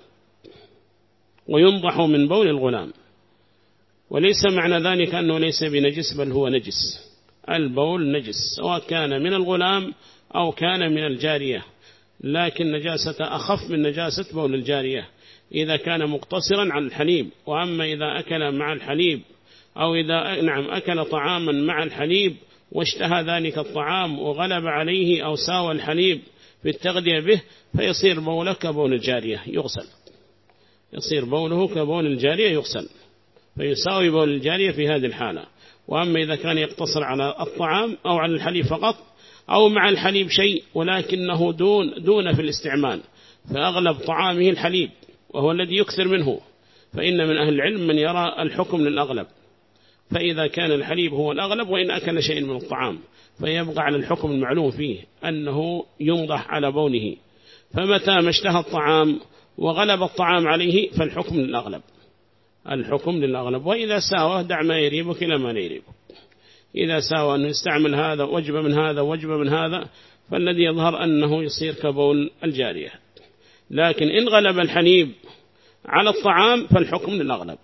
وينضح من بول الغلام. وليس معنى ذلك أنه ليس بنجس، بل هو نجس، البول نجس سواء كان من الغلام أو كان من الجارية، لكن نجاسة أخف من نجاسة بول الجارية إذا كان مقتصرا على الحليب. وأما إذا أكل مع الحليب أو إذا أكل طعاما مع الحليب واشتهى ذلك الطعام وغلب عليه أو ساوى الحليب في التغذية به، فيصير بوله كبول الجارية يغسل، يصير بوله كبول الجارية يغسل، فيساوي بول الجارية في هذه الحالة. وأما إذا كان يقتصر على الطعام أو على الحليب فقط أو مع الحليب شيء ولكنه دون في الاستعمال، فأغلب طعامه الحليب وهو الذي يكثر منه، فإن من أهل العلم من يرى الحكم للأغلب، فإذا كان الحليب هو الأغلب وإن أكل شيء من الطعام فيبقى على الحكم المعلوم فيه أنه ينضح على بوله. فمتى ما اشتهى الطعام وغلب الطعام عليه فالحكم للأغلب، الحكم للأغلب. وإذا ساوى دع ما يريبك إلى ما لا يريبك، إذا ساوى أنه يستعمل هذا وجبة من هذا وجبة من هذا فالذي يظهر أنه يصير كبول الجارية. لكن إن غلب الحليب على الطعام فالحكم للأغلب.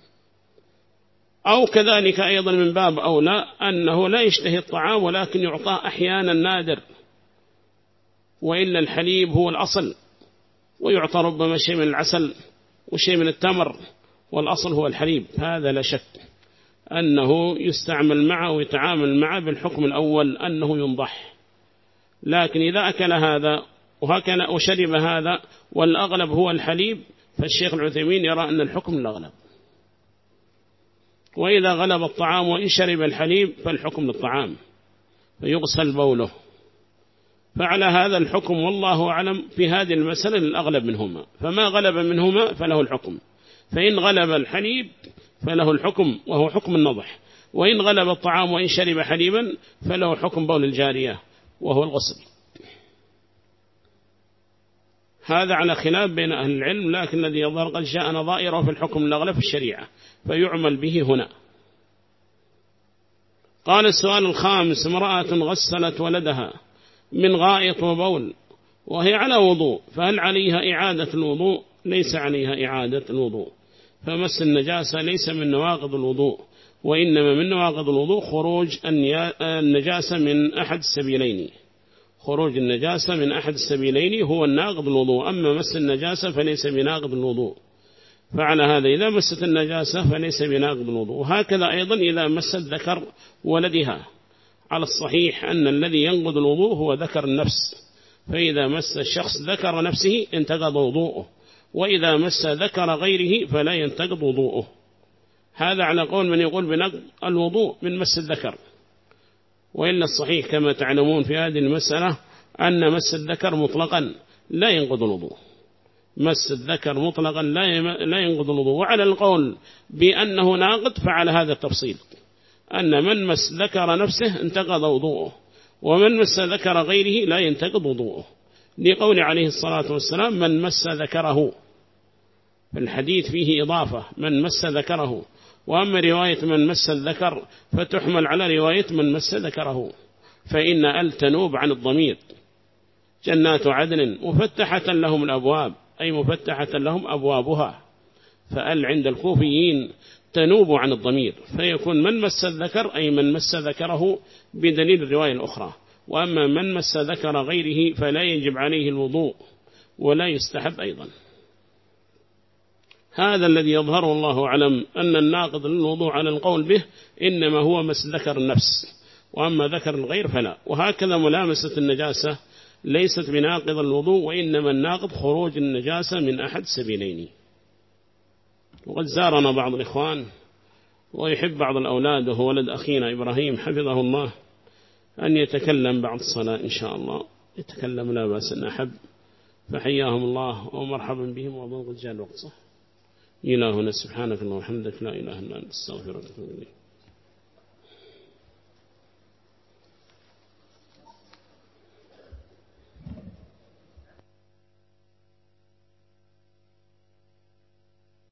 أو كذلك أيضا من باب أولى أنه لا يشتهي الطعام ولكن يعطاه أحيانا نادر، وإلا الحليب هو الأصل، ويعطى ربما شيء من العسل وشيء من التمر، والأصل هو الحليب، هذا لا شك أنه يستعمل معه ويتعامل معه بالحكم الأول أنه ينضح. لكن إذا أكل هذا وشرب هذا والأغلب هو الحليب، فالشيخ العثيمين يرى أن الحكم الأغلب. وإذا غلب الطعام وإن شرب الحليب فالحكم للطعام فيغسل بوله. فعلى هذا الحكم والله أعلم في هذه المسألة الأغلب منهما، فما غلب منهما فله الحكم، فإن غلب الحليب فله الحكم وهو حكم النضح، وإن غلب الطعام وإن شرب حليبا فله حكم بول الجارية وهو الغسل. هذا على خلاف بين أهل العلم، لكن الذي يظهر قد جاء نظائره في الحكم الأغلب في الشريعة فيعمل به هنا. قال السؤال الخامس: امرأة غسلت ولدها من غائط وبول وهي على وضوء، فهل عليها إعادة الوضوء؟ ليس عليها إعادة الوضوء، فمس النجاسة ليس من نواقض الوضوء، وإنما من نواقض الوضوء خروج النجاسة من أحد السبيلين. خروج النجاسة من أحد السبيلين هو الناقض الوضوء، أما مس النجاسة فليس بناقض الوضوء. فعلى هذا إذا مست النجاسة فليس بناقض الوضوء. وهكذا أيضا إذا مست ذكر ولدها، على الصحيح أن الذي ينقض الوضوء هو ذكر النفس، فإذا مس الشخص ذكر نفسه انتقض وضوءه، وإذا مس ذكر غيره فلا ينتقض وضوءه. هذا على قول من يقول بنقض الوضوء من مس الذكر، وإلا الصحيح كما تعلمون في هذه المسألة أن مس الذكر مطلقا لا ينقض الوضوء، مس الذكر مطلقا لا ينقض الوضوء. وعلى القول بأنه ناقض فعلى هذا التفصيل، أن من مس ذكر نفسه انتقض وضوءه، ومن مس ذكر غيره لا ينتقض وضوءه، لقول عليه الصلاة والسلام: من مس ذكره. الحديث فيه إضافة من مس ذكره، وأما رواية من مس الذكر فتحمل على رواية من مس ذكره، فإن أل تنوب عن الضمير. جنات عدن مفتحة لهم الأبواب، أي مفتحة لهم أبوابها، فأل عند الكوفيين تنوب عن الضمير، فيكون من مس الذكر أي من مس ذكره بدليل الرواية الأخرى، وأما من مس ذكر غيره فلا يجب عليه الوضوء ولا يستحب أيضا. هذا الذي يظهر الله أعلم أن الناقض للوضوء على القول به إنما هو مس ذكر النفس، وأما ذكر الغير فلا. وهكذا ملامسة النجاسة ليست بناقض الوضوء، وإنما الناقض خروج النجاسة من أحد سبيلين. وقد زارنا بعض الإخوان ويحب بعض الأولاد وهو ولد أخينا إبراهيم حفظه الله أن يتكلم بعد الصلاة إن شاء الله، يتكلم لا بأس أن أحب، فحياهم الله ومرحبا بهم. وأظن قد جاء الوقت صح. إلهنا سبحانك اللهم وبحمدك لا إله إلا أنت استغفرك وأتوب إليك.